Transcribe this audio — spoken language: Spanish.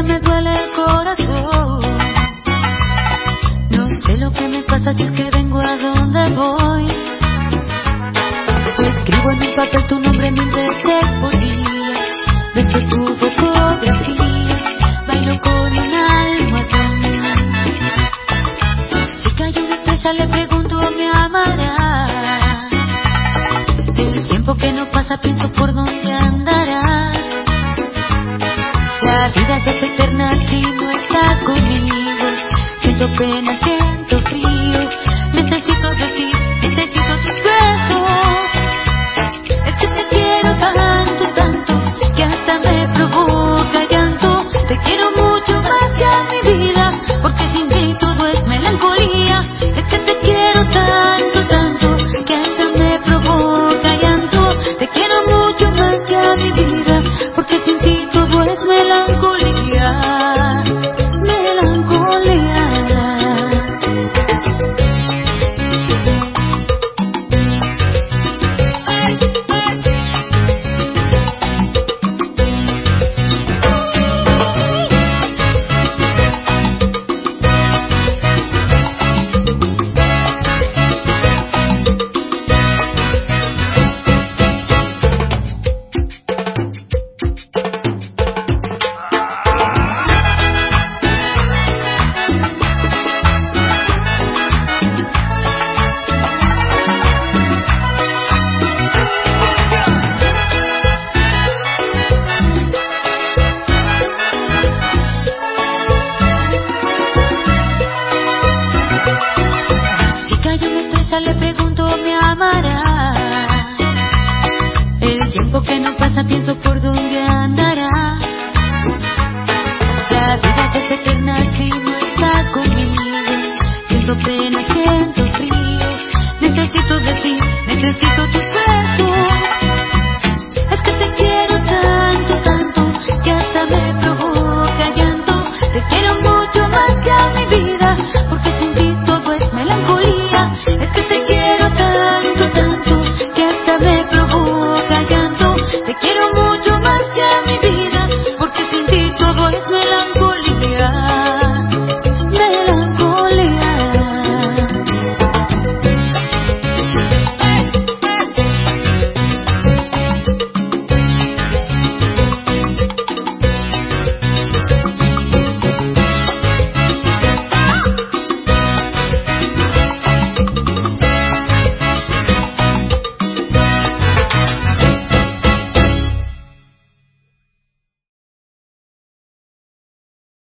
me duele el corazón. No sé lo que me pasa, si es que vengo a donde voy. Escribo en un papel tu nombre 1000 veces por día. Beso tu fotografía, bailo con un almohadón. Si cae una estrella le pregunto, ¿me amará? El tiempo que no pasa pienso por dónde andarás. La vida se hace eterna si no estás conmigo. Siento pena, siento frío. Necesito de ti, necesito tus besos. Es que te quiero tanto, tanto, que hasta me provoca llanto. Te quiero mucho más que a mi vida, porque sin ti todo es melancolía. Es que te quiero tanto, tanto, que hasta me provoca llanto. Te quiero mucho más que a mi vida, porque sin ti todo es melancolía, melancolía. Le pregunto, ¿me amará? El tiempo que no pasa pienso por dónde andará. La vida se hace eterna si no estás conmigo. Siento pena.